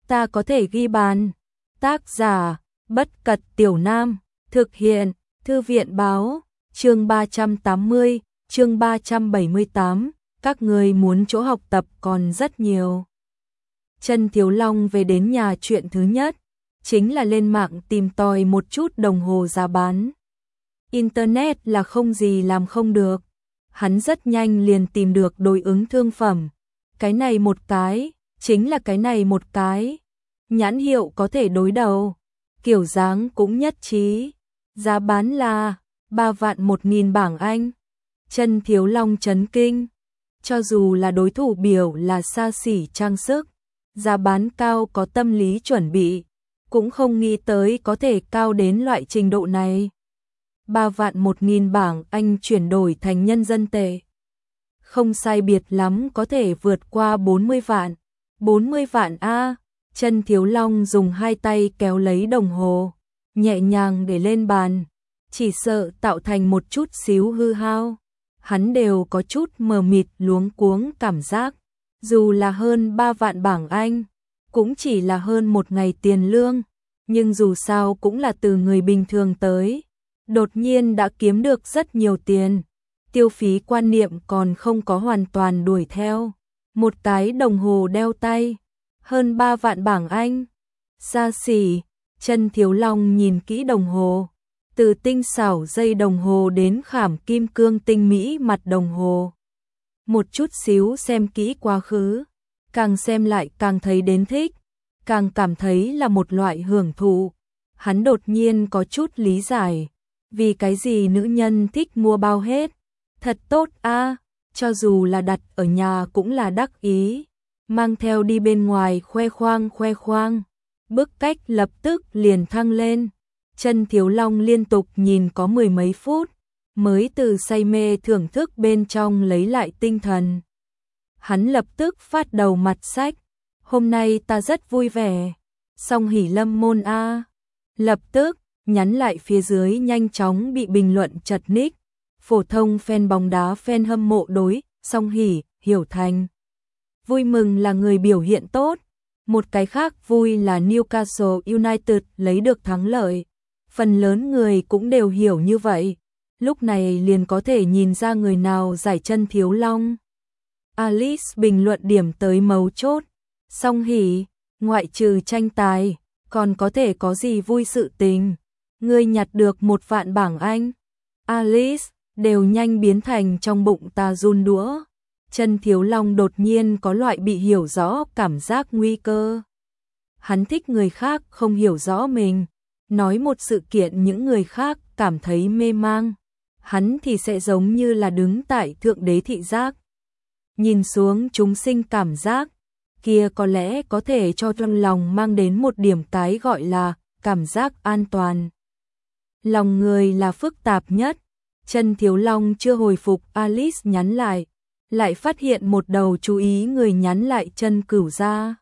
ta có thể ghi bàn. Tác giả, Bất Cật Tiểu Nam, thực hiện, Thư viện báo, chương 380, chương 378, các người muốn chỗ học tập còn rất nhiều. Chân Thiếu Long về đến nhà chuyện thứ nhất, chính là lên mạng tìm tòi một chút đồng hồ giá bán. Internet là không gì làm không được. Hắn rất nhanh liền tìm được đối ứng thương phẩm. Cái này một cái, chính là cái này một cái. Nhãn hiệu có thể đối đầu, kiểu dáng cũng nhất trí. Giá bán là 3.000.000 bảng Anh. Chân Thiếu Long chấn kinh. Cho dù là đối thủ biểu là xa xỉ trang sức, giá bán cao có tâm lý chuẩn bị, cũng không nghĩ tới có thể cao đến loại trình độ này. 3.000.000 bảng Anh chuyển đổi thành nhân dân tệ, không sai biệt lắm có thể vượt qua 40 vạn. 40 vạn a. Chân Thiếu Long dùng hai tay kéo lấy đồng hồ, nhẹ nhàng để lên bàn, chỉ sợ tạo thành một chút xíu hư hao. Hắn đều có chút mờ mịt luống cuống cảm giác, dù là hơn 3 vạn bảng Anh, cũng chỉ là hơn một ngày tiền lương, nhưng dù sao cũng là từ người bình thường tới. Đột nhiên đã kiếm được rất nhiều tiền, tiêu phí quan niệm còn không có hoàn toàn đuổi theo. Một cái đồng hồ đeo tay, hơn 3 vạn bảng Anh. Xa xỉ. Chân Thiếu Long nhìn kỹ đồng hồ, từ tinh xảo dây đồng hồ đến khảm kim cương tinh mỹ mặt đồng hồ. Một chút xíu xem kỹ quá khứ, càng xem lại càng thấy đến thích, càng cảm thấy là một loại hưởng thụ. Hắn đột nhiên có chút lý giải, vì cái gì nữ nhân thích mua bao hết. Thật tốt a, cho dù là đặt ở nhà cũng là đắc ý, mang theo đi bên ngoài khoe khoang. Bức cách lập tức liền thăng lên. Chân Thiếu Long liên tục nhìn có mười mấy phút, mới từ say mê thưởng thức bên trong lấy lại tinh thần. Hắn lập tức phát đầu mặt sách, hôm nay ta rất vui vẻ, song hỉ lâm môn a. Lập tức nhắn lại phía dưới nhanh chóng bị bình luận chật ních. Phổ thông fan bóng đá fan hâm mộ đối song hỉ hiểu thành vui mừng là người biểu hiện tốt. Một cái khác vui là Newcastle United lấy được thắng lợi. Phần lớn người cũng đều hiểu như vậy. Lúc này liền có thể nhìn ra người nào giải Chân Thiếu Long. Alice bình luận điểm tới mấu chốt. Song hỉ, ngoại trừ tranh tài, còn có thể có gì vui sự tình. Ngươi nhặt được 1 vạn bảng Anh. Alice, đều nhanh biến thành trong bụng ta run đũa. Chân Thiếu Long đột nhiên có loại bị hiểu rõ cảm giác nguy cơ. Hắn thích người khác không hiểu rõ mình, nói một sự kiện những người khác cảm thấy mê mang. Hắn thì sẽ giống như là đứng tại thượng đế thị giác, nhìn xuống chúng sinh cảm giác, kia có lẽ có thể cho trong lòng mang đến một điểm cái gọi là cảm giác an toàn. Lòng người là phức tạp nhất. Chân Thiếu Long chưa hồi phục Alice nhắn lại phát hiện một đầu chú ý người nhắn lại Chân Cửu Gia.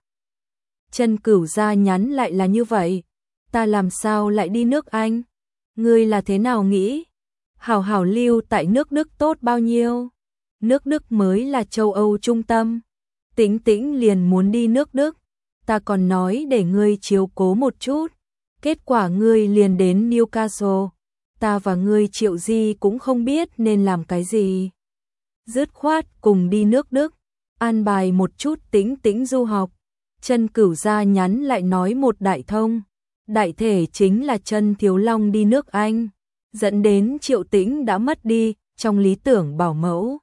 Chân Cửu Gia nhắn lại là như vậy, ta làm sao lại đi nước Anh? Ngươi là thế nào nghĩ? Hảo hảo lưu tại nước Đức tốt bao nhiêu? Nước Đức mới là châu Âu trung tâm. Tĩnh Tĩnh liền muốn đi nước Đức, ta còn nói để ngươi chiếu cố một chút. Kết quả ngươi liền đến Newcastle, ta và ngươi Triệu Di cũng không biết nên làm cái gì. Dứt khoát cùng đi nước Đức, an bài một chút Tĩnh Tĩnh du học. Chân Cửu Gia nhắn lại nói một đại thông, đại thể chính là Chân Thiếu Long đi nước Anh, dẫn đến Triệu Tĩnh đã mất đi trong lý tưởng bảo mẫu.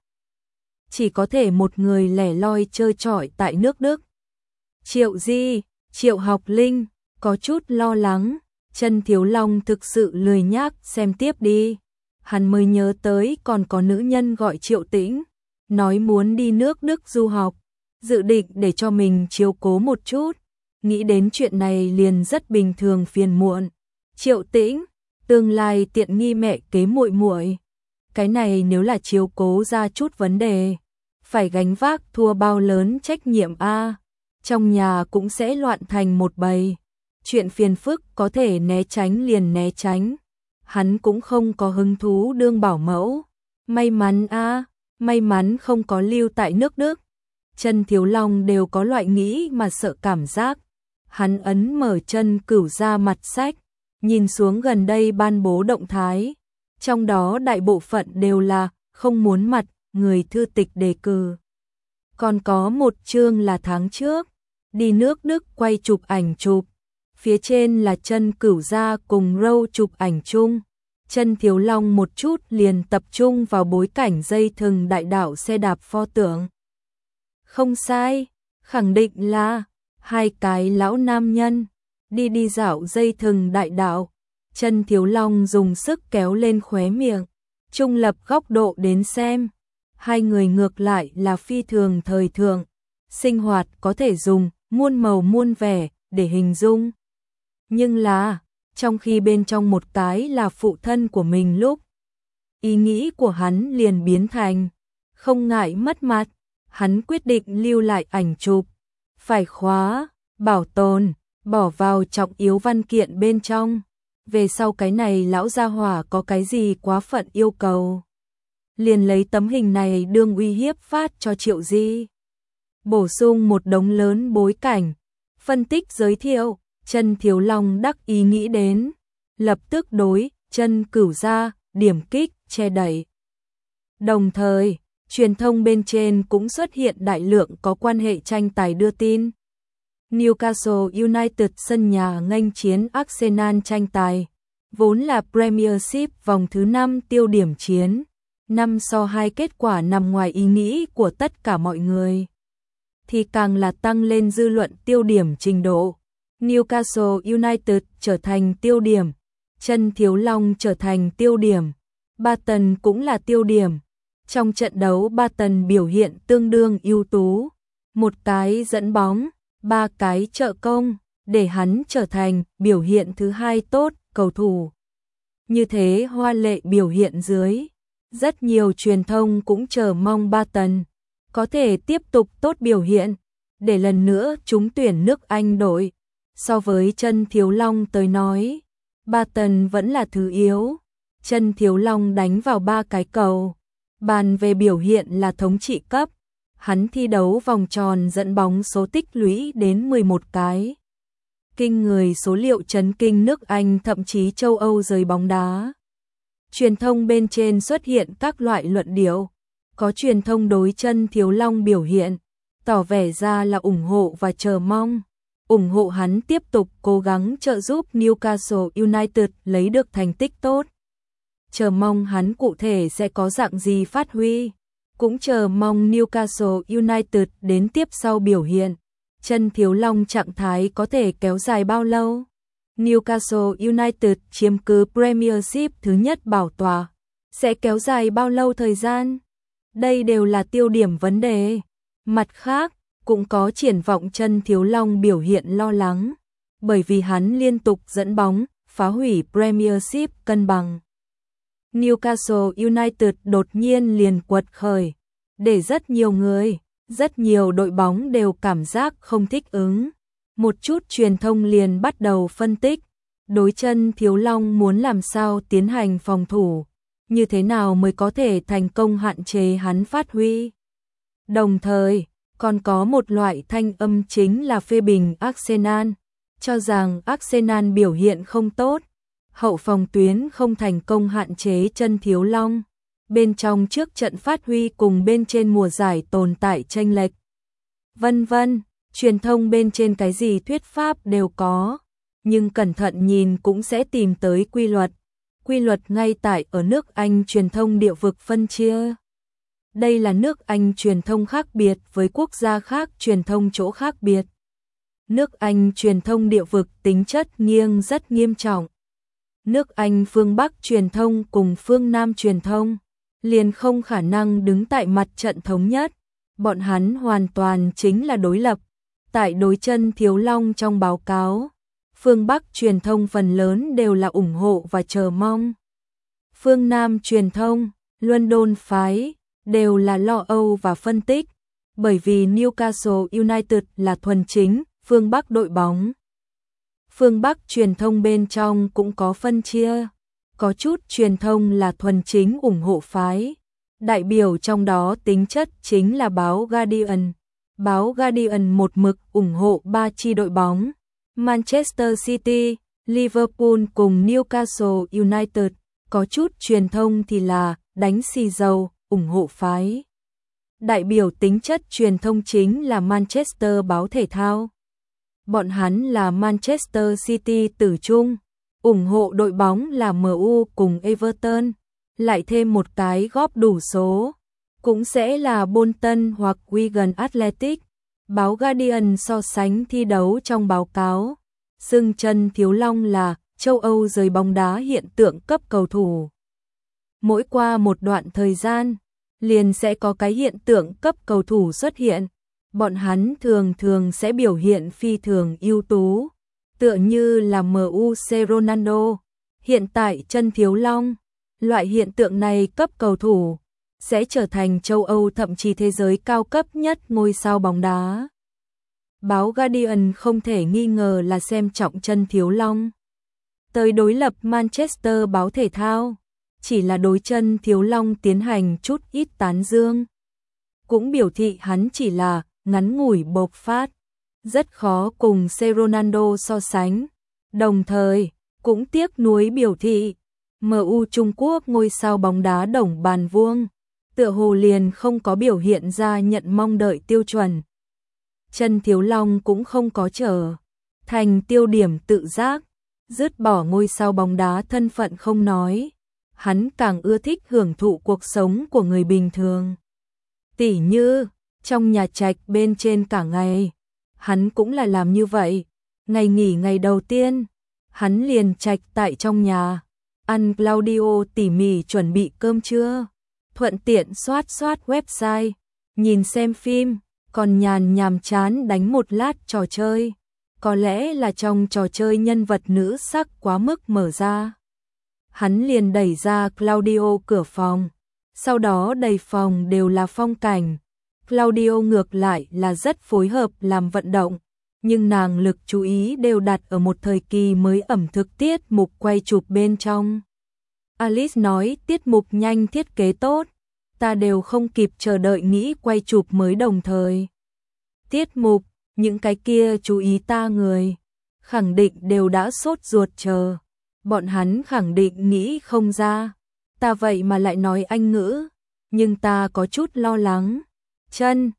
Chỉ có thể một người lẻ loi chơi chọi tại nước Đức. Triệu Di, Triệu Học Linh, có chút lo lắng. Chân Thiếu Long thực sự lười nhác xem tiếp đi. Hắn mới nhớ tới còn có nữ nhân gọi Triệu Tĩnh, nói muốn đi nước Đức du học, dự định để cho mình chiếu cố một chút. Nghĩ đến chuyện này liền rất bình thường phiền muộn. Triệu Tĩnh, tương lai tiện nghi mẹ kế muội muội. Cái này nếu là chiếu cố ra chút vấn đề, phải gánh vác thua bao lớn trách nhiệm a. Trong nhà cũng sẽ loạn thành một bầy. Chuyện phiền phức có thể né tránh liền né tránh. Hắn cũng không có hứng thú đương bảo mẫu. May mắn a, may mắn không có lưu tại nước Đức. Chân Thiếu Long đều có loại nghĩ mà sợ cảm giác. Hắn ấn mở chân Cửu Gia mặt sách, nhìn xuống gần đây ban bố động thái, trong đó đại bộ phận đều là không muốn mặt người thư tịch đề cử. Còn có một chương là tháng trước, đi nước Đức quay chụp ảnh chụp, phía trên là chân Cửu Gia cùng Râu chụp ảnh chung. Chân Thiếu Long một chút liền tập trung vào bối cảnh dây thừng đại đạo xe đạp pho tượng. Không sai, khẳng định là hai cái lão nam nhân đi dạo dây thừng đại đạo. Chân Thiếu Long dùng sức kéo lên khóe miệng, trung lập góc độ đến xem. Hai người ngược lại là phi thường thời thượng, sinh hoạt có thể dùng muôn màu muôn vẻ để hình dung. Nhưng là, trong khi bên trong một cái là phụ thân của mình lúc, ý nghĩ của hắn liền biến thành, không ngại mất mặt, hắn quyết định lưu lại ảnh chụp, phải khóa, bảo tồn, bỏ vào trọng yếu văn kiện bên trong. Về sau cái này lão gia hỏa có cái gì quá phận yêu cầu, liền lấy tấm hình này đương uy hiếp phát cho Triệu Di. Bổ sung một đống lớn bối cảnh, phân tích giới thiệu, Chân Thiếu Long đắc ý nghĩ đến, lập tức đối chân Cửu Gia điểm kích che đẩy. Đồng thời, truyền thông bên trên cũng xuất hiện đại lượng có quan hệ tranh tài đưa tin. Newcastle United sân nhà nghênh chiến Arsenal tranh tài, vốn là Premiership vòng thứ 5 tiêu điểm chiến, 5-2 kết quả nằm ngoài ý nghĩ của tất cả mọi người, thì càng là tăng lên dư luận tiêu điểm trình độ. Newcastle United trở thành tiêu điểm, Chân Thiếu Long trở thành tiêu điểm, Barton cũng là tiêu điểm. Trong trận đấu Barton biểu hiện tương đương ưu tú, một cái dẫn bóng, 3 cái trợ công, để hắn trở thành biểu hiện thứ 2 tốt cầu thủ. Như thế hoa lệ biểu hiện dưới, rất nhiều truyền thông cũng chờ mong Barton có thể tiếp tục tốt biểu hiện, để lần nữa trúng tuyển nước Anh đội. So với Chân Thiếu Long tới nói, Barton vẫn là thứ yếu. Chân Thiếu Long đánh vào 3 cái cầu. Bàn về biểu hiện là thống trị cấp, hắn thi đấu vòng tròn dẫn bóng số tích lũy đến 11 cái. Kinh người số liệu chấn kinh nước Anh thậm chí châu Âu giới bóng đá. Truyền thông bên trên xuất hiện các loại luận điệu, có truyền thông đối Chân Thiếu Long biểu hiện, tỏ vẻ ra là ủng hộ và chờ mong, ủng hộ hắn tiếp tục cố gắng trợ giúp Newcastle United lấy được thành tích tốt. Chờ mong hắn cụ thể sẽ có dạng gì phát huy, cũng chờ mong Newcastle United đến tiếp sau biểu hiện. Chân Thiếu Long trạng thái có thể kéo dài bao lâu? Newcastle United chiếm cứ Premiership thứ nhất bảo tọa, sẽ kéo dài bao lâu thời gian? Đây đều là tiêu điểm vấn đề. Mặt khác, cũng có triển vọng Chân Thiếu Long biểu hiện lo lắng, bởi vì hắn liên tục dẫn bóng, phá hủy Premiership cân bằng. Newcastle United đột nhiên liền quật khởi, để rất nhiều người, rất nhiều đội bóng đều cảm giác không thích ứng. Một chút truyền thông liền bắt đầu phân tích, đối Chân Thiếu Long muốn làm sao tiến hành phòng thủ, như thế nào mới có thể thành công hạn chế hắn phát huy. Đồng thời, còn có một loại thanh âm chính là phê bình Arsenal, cho rằng Arsenal biểu hiện không tốt, hậu phòng tuyến không thành công hạn chế Chân Thiếu Long, bên trong trước trận phát huy cùng bên trên mùa giải tồn tại chênh lệch. Vân vân, truyền thông bên trên cái gì thuyết pháp đều có, nhưng cẩn thận nhìn cũng sẽ tìm tới quy luật. Quy luật ngay tại ở nước Anh truyền thông địa vực phân chia. Đây là nước Anh truyền thông khác biệt với quốc gia khác truyền thông chỗ khác biệt. Nước Anh truyền thông địa vực tính chất nghiêng rất nghiêm trọng. Nước Anh phương Bắc truyền thông cùng phương Nam truyền thông liền không khả năng đứng tại mặt trận thống nhất, bọn hắn hoàn toàn chính là đối lập. Tại đối Chân Thiếu Long trong báo cáo, phương Bắc truyền thông phần lớn đều là ủng hộ và chờ mong. Phương Nam truyền thông, London phái, đều là lo âu và phân tích, bởi vì Newcastle United là thuần chính, phương Bắc đội bóng. Phương Bắc truyền thông bên trong cũng có phân chia, có chút truyền thông là thuần chính ủng hộ phái, đại biểu trong đó tính chất chính là báo Guardian. Báo Guardian một mực ủng hộ 3 chi đội bóng, Manchester City, Liverpool cùng Newcastle United, có chút truyền thông thì là đánh xì dầu, ủng hộ phái. Đại biểu tính chất truyền thông chính là Manchester báo thể thao. Bọn hắn là Manchester City tử trung, ủng hộ đội bóng là MU cùng Everton, lại thêm một cái góp đủ số, cũng sẽ là Bolton hoặc Wigan Athletic. Báo Guardian so sánh thi đấu trong báo cáo, xưng Chân Thiếu Long là châu Âu giới bóng đá hiện tượng cấp cầu thủ. Mỗi qua một đoạn thời gian, liền sẽ có cái hiện tượng cấp cầu thủ xuất hiện, bọn hắn thường thường sẽ biểu hiện phi thường ưu tú, tựa như là MU Ronaldo, hiện tại Chân Thiếu Long. Loại hiện tượng này cấp cầu thủ sẽ trở thành châu Âu thậm chí thế giới cao cấp nhất ngôi sao bóng đá. Báo Guardian không thể nghi ngờ là xem trọng Chân Thiếu Long. Tới đối lập Manchester báo thể thao, chỉ là đối Chân Thiếu Long tiến hành chút ít tán dương. Cũng biểu thị hắn chỉ là ngắn ngủi bộc phát, rất khó cùng Ronaldo so sánh. Đồng thời, cũng tiếc nuối biểu thị, MU Trung Quốc ngôi sao bóng đá Đồng Bàn Vuông, tựa hồ liền không có biểu hiện ra nhận mong đợi tiêu chuẩn. Chân Thiếu Long cũng không có trở thành tiêu điểm tự giác, dứt bỏ ngôi sao bóng đá thân phận không nói, hắn càng ưa thích hưởng thụ cuộc sống của người bình thường. Tỉ như, trong nhà trạch bên trên cả ngày, hắn cũng là làm như vậy. Ngày nghỉ ngày đầu tiên, hắn liền trạch tại trong nhà, ăn Claudio tỉ mỉ chuẩn bị cơm trưa, thuận tiện soát website, nhìn xem phim, còn nhàm chán đánh một lát trò chơi. Có lẽ là trong trò chơi nhân vật nữ sắc quá mức mở ra. Hắn liền đẩy ra Claudio cửa phòng, sau đó đầy phòng đều là phong cảnh. Claudio ngược lại là rất phối hợp làm vận động, nhưng nàng lực chú ý đều đặt ở một thời kỳ mới ẩm thực tiết mục quay chụp bên trong. Alice nói tiết mục nhanh thiết kế tốt, ta đều không kịp chờ đợi nghĩ quay chụp mới đồng thời. Tiết mục, những cái kia chú ý ta người, khẳng định đều đã sốt ruột chờ. Bọn hắn khẳng định nghĩ không ra, ta vậy mà lại nói Anh ngữ, nhưng ta có chút lo lắng. Chân,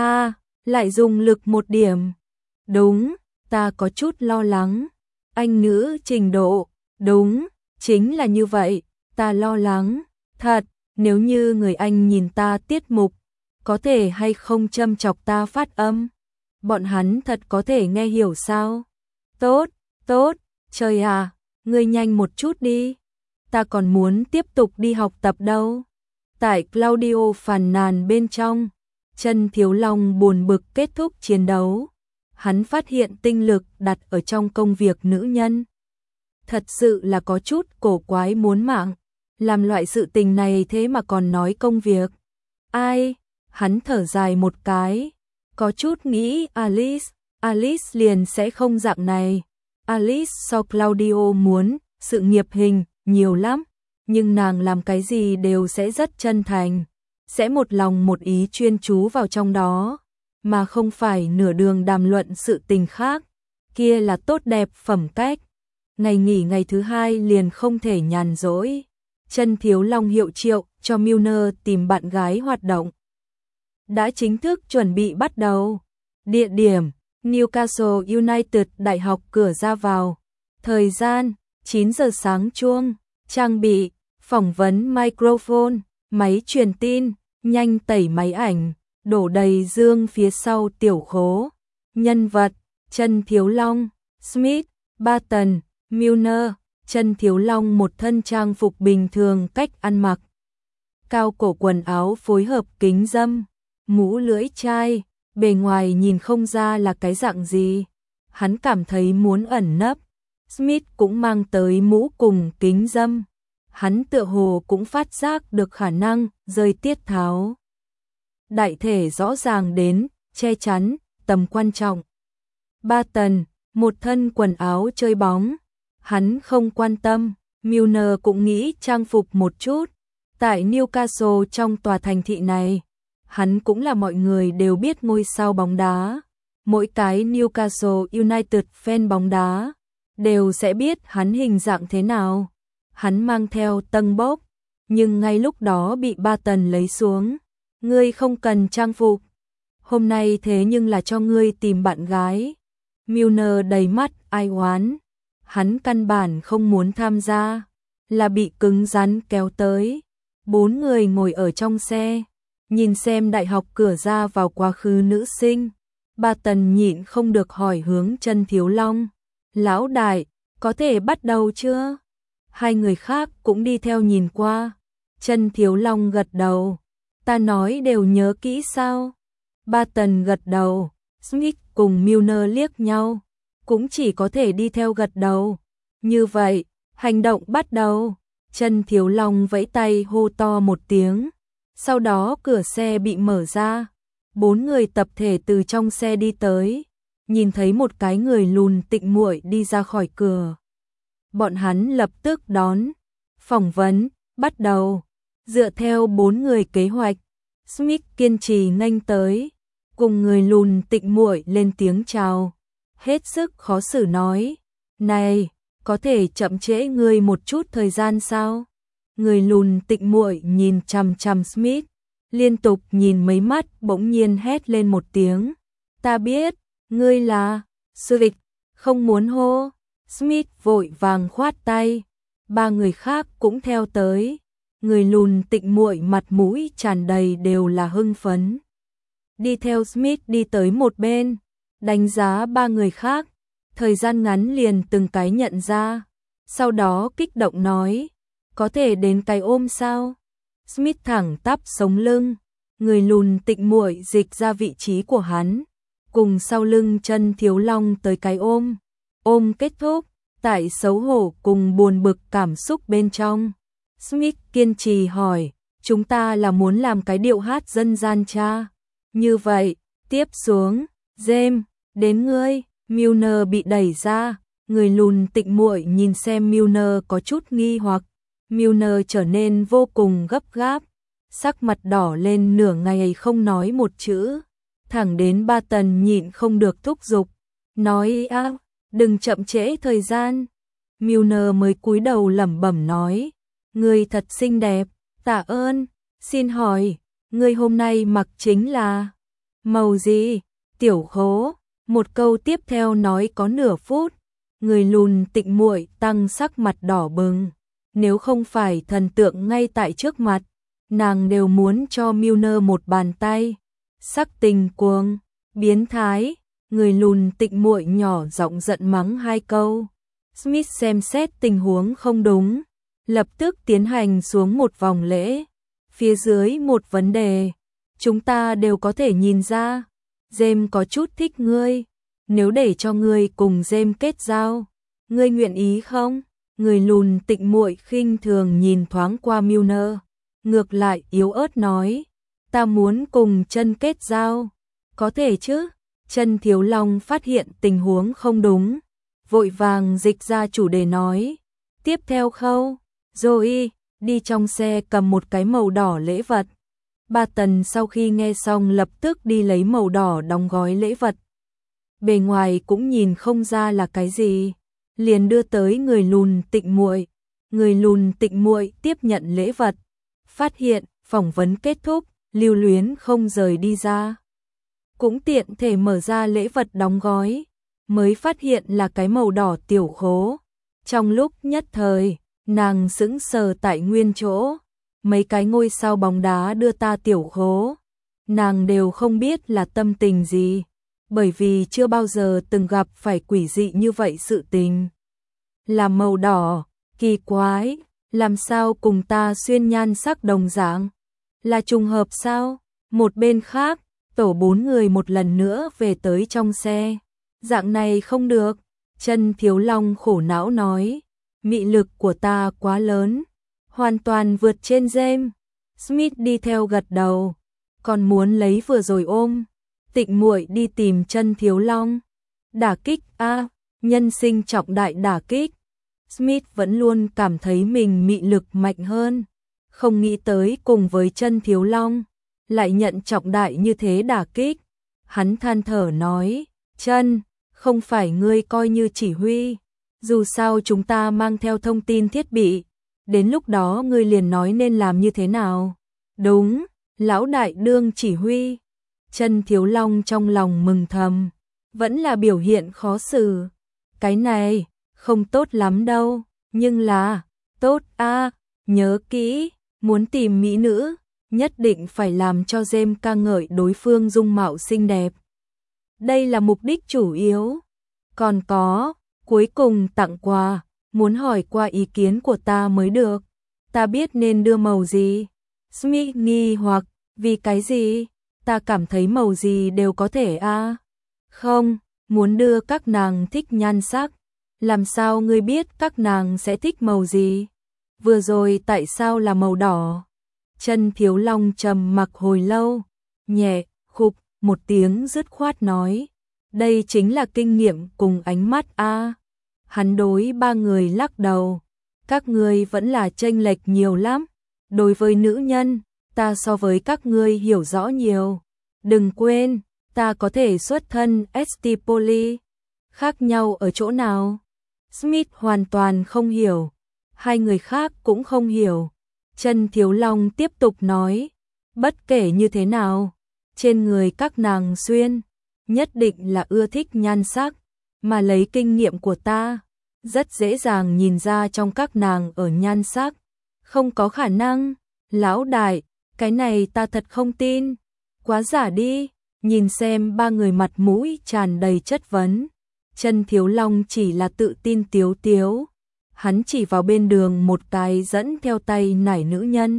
lại dùng lực một điểm. Đúng, ta có chút lo lắng. Anh ngữ trình độ, đúng, chính là như vậy, ta lo lắng. Thật, nếu như người Anh nhìn ta tiết mục, có thể hay không châm chọc ta phát âm? Bọn hắn thật có thể nghe hiểu sao? Tốt, trời à, ngươi nhanh một chút đi. Ta còn muốn tiếp tục đi học tập đâu. Tại Claudio phàn nàn bên trong, Chân Thiếu Long buồn bực kết thúc chiến đấu. Hắn phát hiện tinh lực đặt ở trong công việc nữ nhân. Thật sự là có chút cổ quái muốn mạng. Làm loại sự tình này thế mà còn nói công việc. Ai? Hắn thở dài một cái. Có chút nghĩ Alice liền sẽ không dạng này. Alice so Claudio muốn, sự nghiệp hình, nhiều lắm. Nhưng nàng làm cái gì đều sẽ rất chân thành. Sẽ một lòng một ý chuyên chú vào trong đó. Mà không phải nửa đường đàm luận sự tình khác. Kia là tốt đẹp phẩm cách. Ngày nghỉ ngày thứ hai liền không thể nhàn rỗi. Chân Thiếu Long hiệu triệu cho Milner tìm bạn gái hoạt động. Đã chính thức chuẩn bị bắt đầu. Địa điểm, Newcastle United Đại học cửa ra vào. Thời gian, 9 giờ sáng chuông. Trang bị, phỏng vấn microphone, máy truyền tin, nhanh tẩy máy ảnh, đổ đầy dương phía sau tiểu khố. Nhân vật, Chân Thiếu Long, Smith, Barton, Milner. Chân Thiếu Long một thân trang phục bình thường cách ăn mặc. Cao cổ quần áo phối hợp kính râm, mũ lưỡi chai, bề ngoài nhìn không ra là cái dạng gì. Hắn cảm thấy muốn ẩn nấp. Smith cũng mang tới mũ cùng kính râm. Hắn tựa hồ cũng phát giác được khả năng rơi tiết tháo. Đại thể rõ ràng đến, che chắn, tầm quan trọng. Barton, một thân quần áo chơi bóng. Hắn không quan tâm, Milner cũng nghĩ trang phục một chút. Tại Newcastle trong tòa thành thị này, hắn cũng là mọi người đều biết ngôi sao bóng đá. mỗi cái Newcastle United fan bóng đá đều sẽ biết hắn hình dạng thế nào. Hắn mang theo tân bốc, nhưng ngay lúc đó bị Barton lấy xuống. Ngươi không cần trang phục. Hôm nay thế nhưng là cho ngươi tìm bạn gái. Milner đầy mắt ai oán. Hắn căn bản không muốn tham gia, là bị cứng rắn kéo tới. 4 người ngồi ở trong xe, nhìn xem đại học cửa ra vào quá khứ nữ sinh. Barton nhịn không được hỏi hướng Chân Thiếu Long. Lão đại, có thể bắt đầu chưa? Hai người khác cũng đi theo nhìn qua. Chân Thiếu Long gật đầu. Ta nói đều nhớ kỹ sao? Barton gật đầu. Smith cùng Milner liếc nhau, cũng chỉ có thể đi theo gật đầu. Như vậy, hành động bắt đầu. Chân Thiếu Long vẫy tay hô to một tiếng. Sau đó cửa xe bị mở ra. 4 người tập thể từ trong xe đi tới. Nhìn thấy một cái người lùn tịnh muội đi ra khỏi cửa. Bọn hắn lập tức đón. Phỏng vấn, bắt đầu. Dựa theo 4 người kế hoạch, Smith kiên trì nghênh tới, cùng người lùn tịnh muội lên tiếng chào. Hết sức khó xử nói, này, có thể chậm trễ ngươi một chút thời gian sao? Người lùn tịnh muội nhìn chằm chằm Smith, liên tục nhìn mấy mắt, bỗng nhiên hét lên một tiếng. Ta biết, ngươi là Smith, không muốn hô. Smith vội vàng khoát tay. 3 người khác cũng theo tới. Người lùn tịnh muội mặt mũi tràn đầy đều là hưng phấn. Đi theo Smith đi tới một bên, đánh giá 3 người khác, thời gian ngắn liền từng cái nhận ra. Sau đó kích động nói, có thể đến cái ôm sao? Smith thẳng tắp sống lưng, người lùn tịnh muội dịch ra vị trí của hắn, cùng sau lưng Chân Thiếu Long tới cái ôm. Ôm kết thúc, tại xấu hổ cùng buồn bực cảm xúc bên trong. Smith kiên trì hỏi, chúng ta là muốn làm cái điệu hát dân gian cha? Như vậy, tiếp xuống, James, đến ngươi. Milner bị đẩy ra, người lùn tịnh muội nhìn xem Milner có chút nghi hoặc. Milner trở nên vô cùng gấp gáp, sắc mặt đỏ lên nửa ngày không nói một chữ. Thẳng đến Barton nhịn không được thúc giục, nói đừng chậm trễ thời gian. Milner mới cúi đầu lẩm bẩm nói, ngươi thật xinh đẹp, tạ ơn, xin hỏi, ngươi hôm nay mặc chính là màu gì? Tiểu Khố. Một câu tiếp theo nói có nửa phút, người lùn tịnh muội tăng sắc mặt đỏ bừng. Nếu không phải thần tượng ngay tại trước mặt, nàng đều muốn cho Milner một bàn tay. Sắc tình cuồng, biến thái, người lùn tịnh muội nhỏ giọng giận mắng 2 câu. Smith xem xét tình huống không đúng, lập tức tiến hành xuống một vòng lễ. Phía dưới một vấn đề, chúng ta đều có thể nhìn ra, James có chút thích ngươi, nếu để cho ngươi cùng James kết giao, ngươi nguyện ý không? Người lùn tịnh muội khinh thường nhìn thoáng qua Milner, ngược lại yếu ớt nói, ta muốn cùng Chân kết giao, có thể chứ? Chân Thiếu Long phát hiện tình huống không đúng, vội vàng dịch ra chủ đề nói, tiếp theo khâu, Joey đi trong xe cầm một cái màu đỏ lễ vật. Barton sau khi nghe xong lập tức đi lấy màu đỏ đóng gói lễ vật. Bề ngoài cũng nhìn không ra là cái gì, liền đưa tới người lùn tịnh muội. Người lùn tịnh muội tiếp nhận lễ vật, phát hiện phỏng vấn kết thúc, lưu luyến không rời đi ra. Cũng tiện thể mở ra lễ vật đóng gói, mới phát hiện là cái màu đỏ Tiểu Khố. Trong lúc nhất thời, nàng sững sờ tại nguyên chỗ. Mấy cái ngôi sao bóng đá đưa ta Tiểu Khố, nàng đều không biết là tâm tình gì, bởi vì chưa bao giờ từng gặp phải quỷ dị như vậy sự tình. Là màu đỏ, kỳ quái, làm sao cùng ta xuyên nhan sắc đồng dạng? Là trùng hợp sao? Một bên khác, tổ 4 người một lần nữa về tới trong xe. Dạng này không được, Chân Thiếu Long khổ não nói, mị lực của ta quá lớn, hoàn toàn vượt trên James. Smith đi theo gật đầu, còn muốn lấy vừa rồi ôm. Tịnh muội đi tìm Chân Thiếu Long. Đả kích nhân sinh trọng đại đả kích. Smith vẫn luôn cảm thấy mình mị lực mạnh hơn, không nghĩ tới cùng với Chân Thiếu Long lại nhận trọng đại như thế đả kích. Hắn than thở nói, Chân, không phải ngươi coi như chỉ huy, dù sao chúng ta mang theo thông tin thiết bị, đến lúc đó ngươi liền nói nên làm như thế nào. Đúng, lão đại đương chỉ huy. Chân Thiếu Long trong lòng mừng thầm, vẫn là biểu hiện khó xử. Cái này, không tốt lắm đâu, nhưng là, tốt a, nhớ kỹ, muốn tìm mỹ nữ, nhất định phải làm cho James ca ngợi đối phương dung mạo xinh đẹp. Đây là mục đích chủ yếu. Còn có, cuối cùng tặng quà, muốn hỏi qua ý kiến của ta mới được. Ta biết nên đưa màu gì. Smith nghi hoặc, vì cái gì? Ta cảm thấy màu gì đều có thể a. Không, muốn đưa các nàng thích nhan sắc. Làm sao ngươi biết các nàng sẽ thích màu gì? Vừa rồi tại sao là màu đỏ? Chân Thiếu Long trầm mặc hồi lâu, nhẹ, khục, một tiếng dứt khoát nói. Đây chính là kinh nghiệm cùng ánh mắt a. Hắn đối ba người lắc đầu. Các ngươi vẫn là chênh lệch nhiều lắm. Đối với nữ nhân, ta so với các ngươi hiểu rõ nhiều. Đừng quên, ta có thể xuất thân ST Poly. Khác nhau ở chỗ nào? Smith hoàn toàn không hiểu. Hai người khác cũng không hiểu. Chân Thiếu Long tiếp tục nói. Bất kể như thế nào, trên người các nàng xuyên, nhất định là ưa thích nhan sắc, mà lấy kinh nghiệm của ta, rất dễ dàng nhìn ra trong các nàng ở nhan sắc. Không có khả năng, lão đại, cái này ta thật không tin. Quá giả đi, nhìn xem ba người mặt mũi tràn đầy chất vấn. Chân Thiếu Long chỉ là tự tin tiếu tiếu. Hắn chỉ vào bên đường một cái dẫn theo tay nải nữ nhân.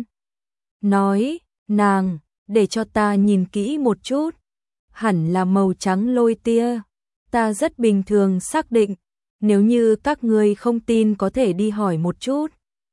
Nói, nàng, để cho ta nhìn kỹ một chút. Hẳn là màu trắng lôi tia. Ta rất bình thường xác định, nếu như các ngươi không tin có thể đi hỏi một chút.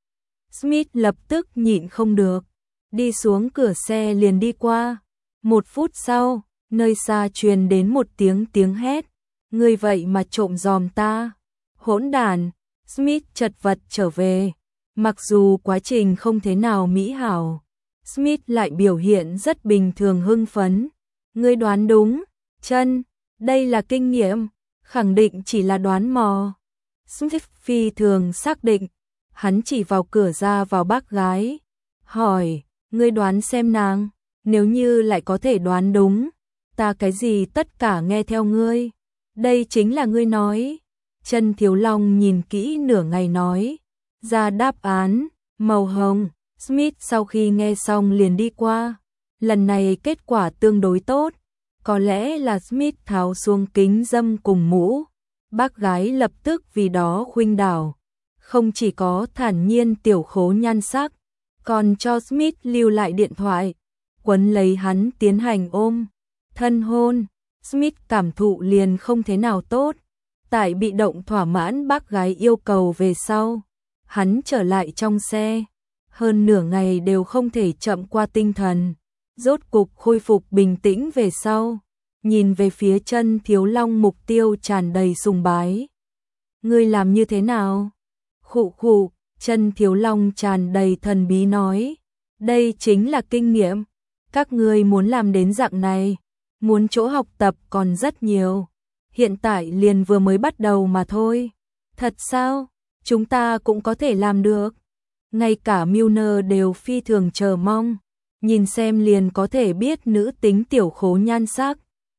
Smith lập tức nhịn không được, đi xuống cửa xe liền đi qua. 1 phút sau, nơi xa truyền đến một tiếng hét. Ngươi vậy mà trộm giòm ta. Hỗn đản. Smith chật vật trở về. Mặc dù quá trình không thế nào mỹ hảo, Smith lại biểu hiện rất bình thường hưng phấn. Ngươi đoán đúng, Chân, đây là kinh nghiệm, khẳng định chỉ là đoán mò. Smith phi thường xác định, hắn chỉ vào cửa ra vào bác gái. Hỏi, ngươi đoán xem nàng, nếu như lại có thể đoán đúng, ta cái gì tất cả nghe theo ngươi. Đây chính là ngươi nói. Chân Thiếu Long nhìn kỹ nửa ngày nói, ra đáp án, màu hồng. Smith sau khi nghe xong liền đi qua. Lần này kết quả tương đối tốt. Có lẽ là Smith tháo xuống kính dâm cùng mũ. Bác gái lập tức vì đó khuynh đảo. Không chỉ có thản nhiên tiểu khố nhan sắc, còn cho Smith lưu lại điện thoại, quấn lấy hắn tiến hành ôm, thân hôn. Smith cảm thụ liền không thế nào tốt. Tại bị động thỏa mãn bác gái yêu cầu về sau, hắn trở lại trong xe. Hơn nửa ngày đều không thể chậm qua tinh thần. Rốt cục khôi phục bình tĩnh về sau, nhìn về phía Chân Thiếu Long mục tiêu tràn đầy sùng bái. Ngươi làm như thế nào? Khụ khụ, Chân Thiếu Long tràn đầy thần bí nói. Đây chính là kinh nghiệm. Các ngươi muốn làm đến dạng này, muốn chỗ học tập còn rất nhiều. Hiện tại liền vừa mới bắt đầu mà thôi. Thật sao? Chúng ta cũng có thể làm được. Ngay cả Milner đều phi thường chờ mong. Nhìn xem liền có thể biết nữ tính tiểu khố nhan sắc.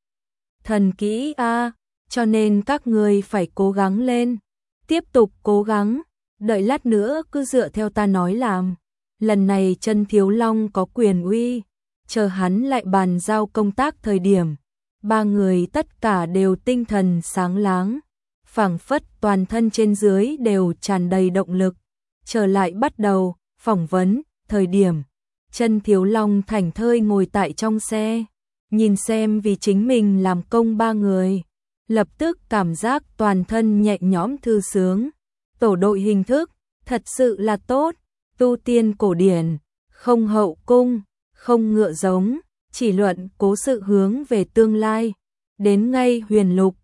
Thần kỹ a, cho nên các ngươi phải cố gắng lên. Tiếp tục cố gắng. Đợi lát nữa cứ dựa theo ta nói làm. Lần này Chân Thiếu Long có quyền uy. Chờ hắn lại bàn giao công tác thời điểm. Ba người tất cả đều tinh thần sáng láng. Phảng phất toàn thân trên dưới đều tràn đầy động lực. Trở lại bắt đầu, phỏng vấn, thời điểm. Chân Thiếu Long thảnh thơi ngồi tại trong xe. Nhìn xem vì chính mình làm công ba người. Lập tức cảm giác toàn thân nhẹ nhõm thư sướng. Tổ đội hình thức, thật sự là tốt. Tu tiên cổ điển, không hậu cung, không ngựa giống. Chỉ luận cố sự hướng về tương lai. Đến ngay huyền lục,